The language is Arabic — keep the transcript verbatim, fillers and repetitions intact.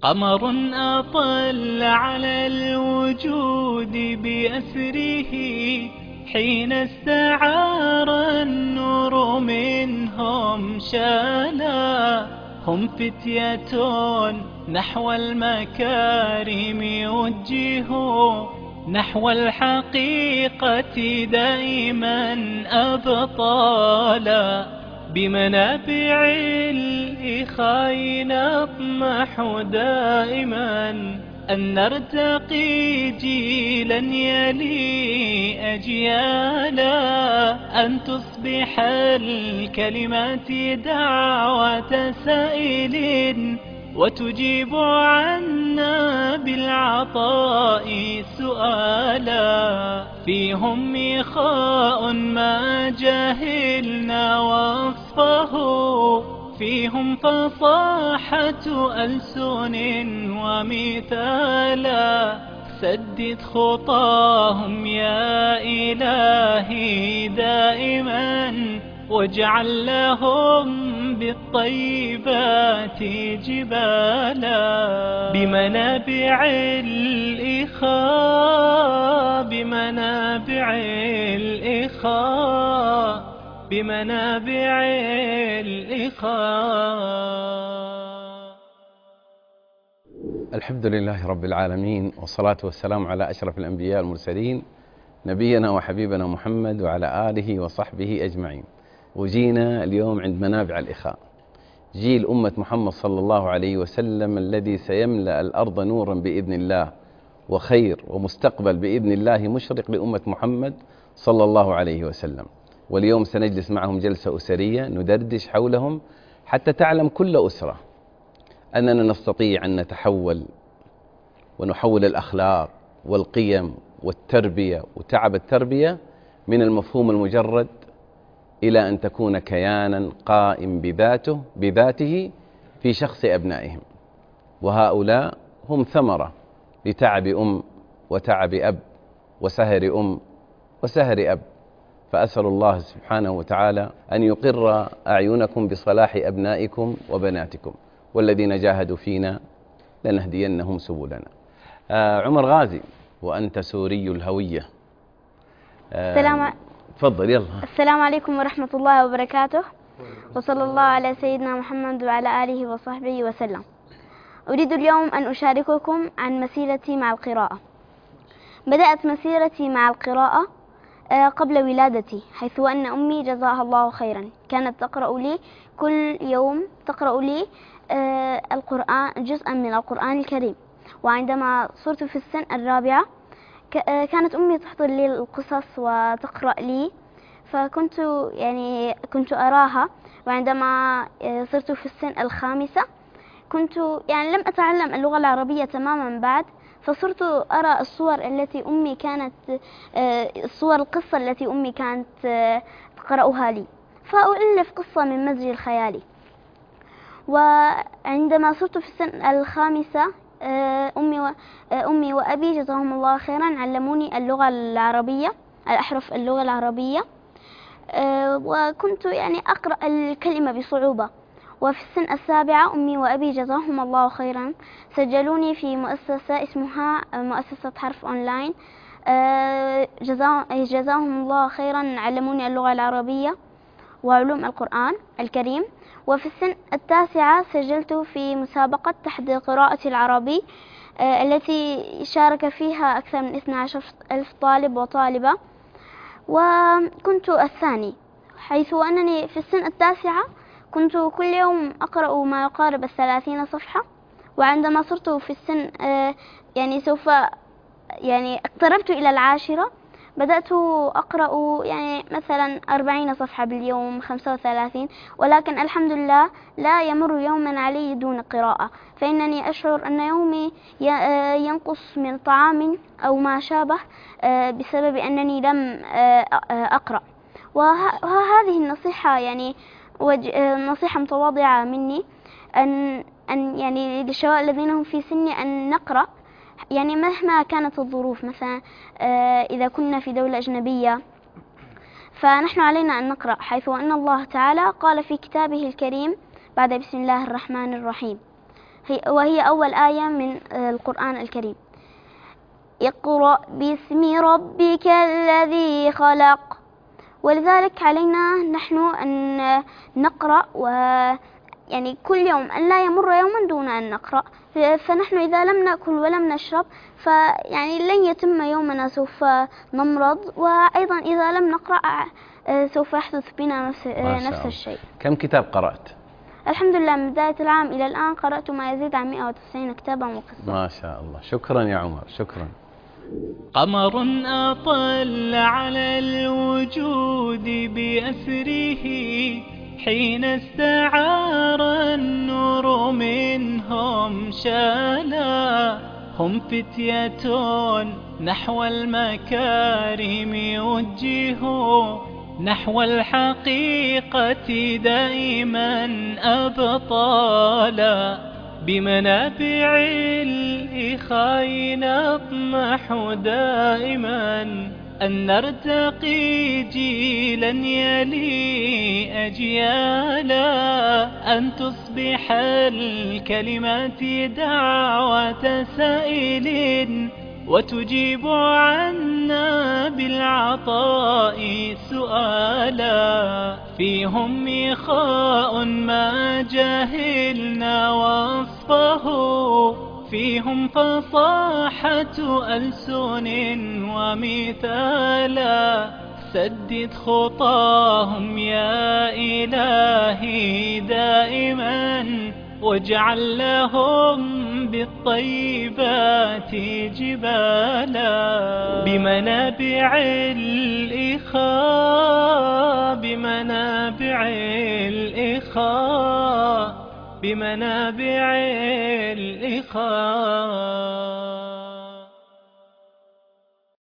قمر أطل على الوجود بأسره حين استعار النور منهم شالا. هم فتية نحو المكارم يوجهوا، نحو الحقيقة دائما أبطالا. بمنابع الإخاء نطمح دائما أن نرتقي جيلا يلي أجيالا. أن تصبح الكلمات دعوة سائل وتجيب عنا بالعطاء سؤالا. فيهم إخاء ما جهلنا وصفه، فيهم فصاحة ألسن ومثالا. سدد خطاهم يا إلهي دائما، واجعل لهم بالطيبات جبالا. بمنابع الإخاء بمنابع الإخاء بمنابع الإخاء. الحمد لله رب العالمين، والصلاة والسلام على أشرف الأنبياء والمرسلين، نبينا وحبيبنا محمد وعلى آله وصحبه أجمعين. وجينا اليوم عند منابع الإخاء، جيل أمة محمد صلى الله عليه وسلم الذي سيملأ الأرض نورا بإذن الله، وخير ومستقبل بإذن الله مشرق لأمة محمد صلى الله عليه وسلم. واليوم سنجلس معهم جلسة أسرية ندردش حولهم حتى تعلم كل أسرة أننا نستطيع أن نتحول ونحول الأخلاق والقيم والتربية وتعب التربية من المفهوم المجرد إلى أن تكون كيانا قائم بذاته بذاته في شخص أبنائهم. وهؤلاء هم ثمرة لتعب أم وتعب أب وسهر أم وسهر أب. فأسأل الله سبحانه وتعالى أن يقر أعينكم بصلاح أبنائكم وبناتكم، والذين جاهدوا فينا لنهدينهم سبلنا. آه عمر غازي، وأنت سوري الهوية. آه السلام تفضل يلا. السلام عليكم ورحمة الله وبركاته، وصلى الله على سيدنا محمد وعلى آله وصحبه وسلم. أريد اليوم أن أشارككم عن مسيرتي مع القراءة. بدأت مسيرتي مع القراءة قبل ولادتي، حيث أن أمي جزاها الله خيرا كانت تقرأ لي كل يوم تقرأ لي القرآن جزءا من القرآن الكريم. وعندما صرت في السن الرابعة كانت أمي تحضر لي القصص وتقرأ لي، فكنت يعني كنت أراها. وعندما صرت في السن الخامسة كنت يعني لم أتعلم اللغة العربية تماما بعد، فصرت أرى الصور التي أمي كانت الصور القصة التي أمي كانت تقرأها لي، فأؤلف قصة من مزج الخيال. وعندما صرت في السن الخامسة أمي أمي وأبي جزاهم الله خيرا علموني اللغة العربية، الأحرف اللغة العربية، وكنت يعني أقرأ الكلمة بصعوبة. وفي السن السابعة أمي وأبي جزاهم الله خيرا سجلوني في مؤسسة اسمها مؤسسة حرف أونلاين، جزاهم الله خيرا علموني اللغة العربية وعلوم القرآن الكريم. وفي السن التاسعة سجلت في مسابقة تحدي قراءة العربي التي شارك فيها أكثر من اثني عشر ألف طالب وطالبة، وكنت الثاني، حيث أنني في السن التاسعة كنت كل يوم أقرأ ما يقارب الثلاثين صفحة. وعندما صرت في السن يعني سوف يعني اقتربت إلى العاشرة بدأت أقرأ يعني مثلا أربعين صفحة باليوم، خمسة وثلاثين، ولكن الحمد لله لا يمر يوما علي دون قراءة، فإنني أشعر أن يومي ينقص من طعام أو ما شابه بسبب أنني لم أقرأ. وهذه النصيحة يعني نصيحة متواضعة مني أن أن يعني للشباب الذين هم في سني أن نقرأ، يعني مهما كانت الظروف. مثلا إذا كنا في دولة أجنبية فنحن علينا أن نقرأ، حيث أن الله تعالى قال في كتابه الكريم بعد بسم الله الرحمن الرحيم: هي وهي أول آية من القرآن الكريم. اقرأ باسم ربك الذي خلق. ولذلك علينا نحن أن نقرأ، و يعني كل يوم أن لا يمر يوما دون أن نقرأ. فنحن إذا لم نأكل ولم نشرب فيعني لن يتم يومنا، سوف نمرض، وأيضا إذا لم نقرأ سوف يحدث بنا نفس, نفس الشيء. كم كتاب قرأت؟ الحمد لله من بداية العام إلى الآن قرأت ما يزيد عن مئة وتسعين كتابا وقصة. ما شاء الله. شكرا يا عمر، شكرا. قمر أطل على الوجود بأسره حين استعار النور منهم شالا. هم فتية نحو المكارم يوجهوا، نحو الحقيقة دائما أبطالا. بمنابع الإخاء نطمح دائما أن نرتقي جيلا يلي أجيالا. أن تصبح الكلمات دعوة سائل وتجيب عنا بالعطاء سؤالا. فيهم إخاء ما جهلنا وصفه، فيهم فصاحة ألسن ومثالا. سدد خطاهم يا إلهي دائما، واجعل لهم بالطيبات جبالا. بمنابع الإخاء، بمنابع الإخاء، بمنابع الإخاء.